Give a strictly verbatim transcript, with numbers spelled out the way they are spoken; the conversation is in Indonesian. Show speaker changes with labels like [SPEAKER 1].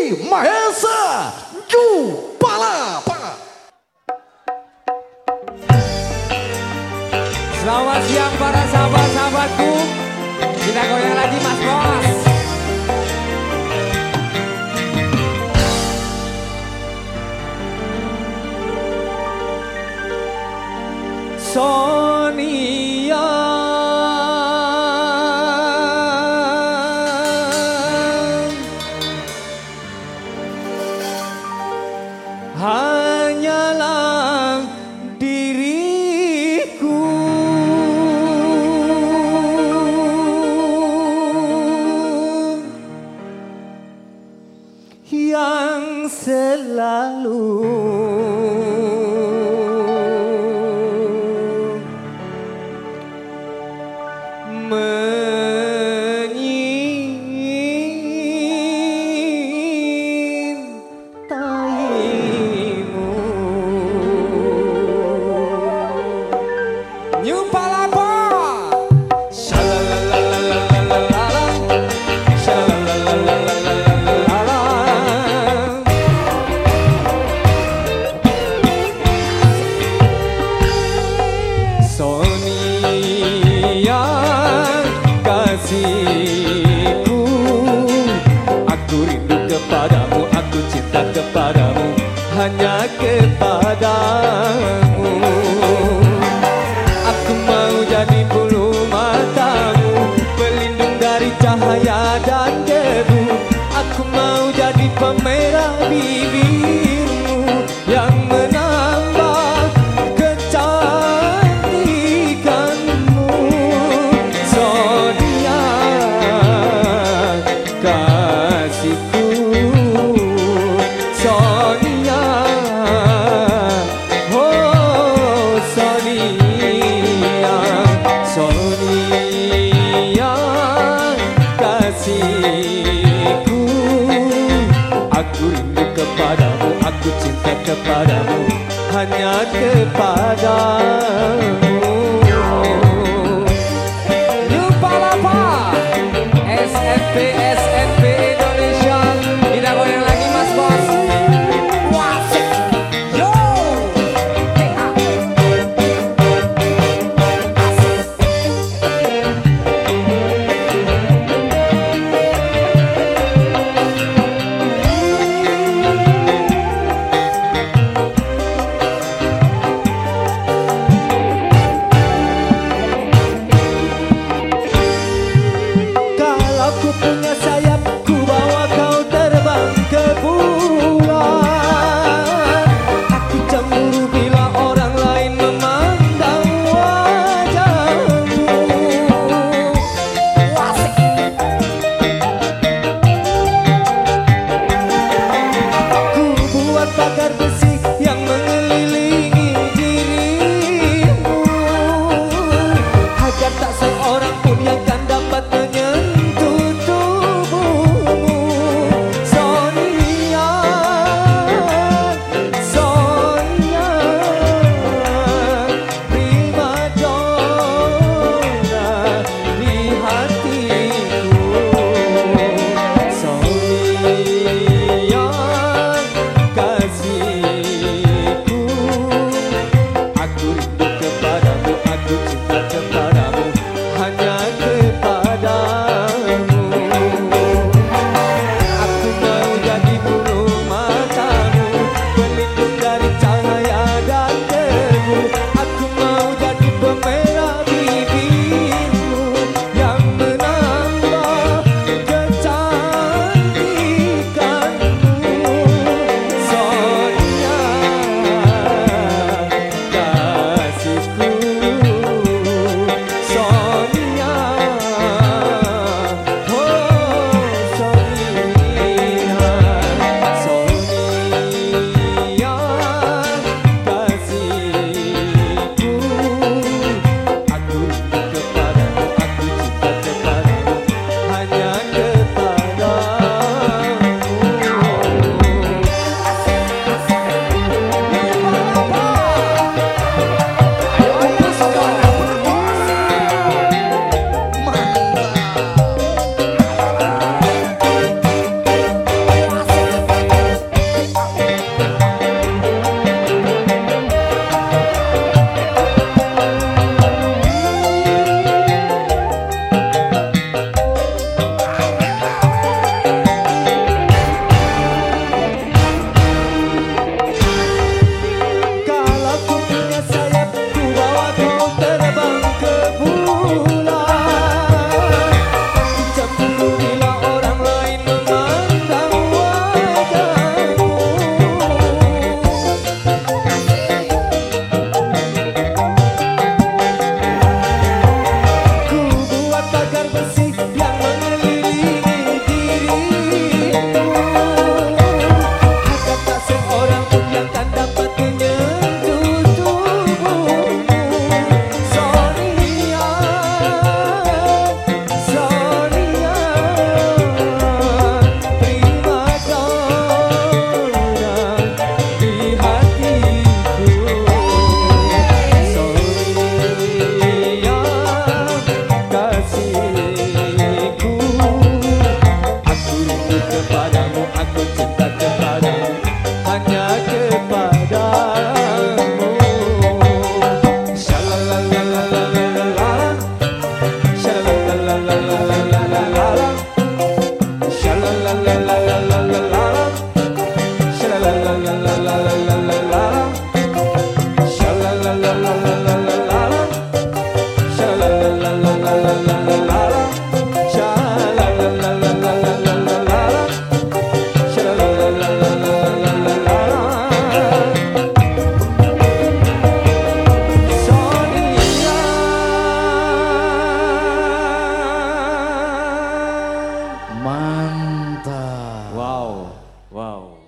[SPEAKER 1] Mahesa Ju Palapa.
[SPEAKER 2] Selamat siang para sahabat-sahabatku. Kita goyang lagi Mas Bos. Sonia hanyalah diriku yang selalu menyintaimu. New Palapa. Shalalalalalalalala. Shalalalalalalalala. Sonia kasihku, aku rindu kepadamu, aku cinta kepadamu, hanya kepadamu. Aku mau jadi bulu matamu, pelindung dari cahaya dan debu. Aku mau jadi pemerah bibirmu yang menambah kecantikanmu. Sonia kasihku, Sonia, oh Sonia, Sonia kasihku, aku rindu kepadamu, aku cinta kepadamu, hanya kepadamu. New Palapa, S N P S N P Indonesia. Kita goyang lagi Mas Bos. Wasik, yo. rindu kepadamu, aku cinta kepadamu, hanya kepadamu. Shalalalalalalalala, shalalalalalalalala, shalalalalalalalala, shalalalalalalalala, shalalalalalalalala, shalalalalalalalala,
[SPEAKER 1] Mantap.
[SPEAKER 2] wow, wow.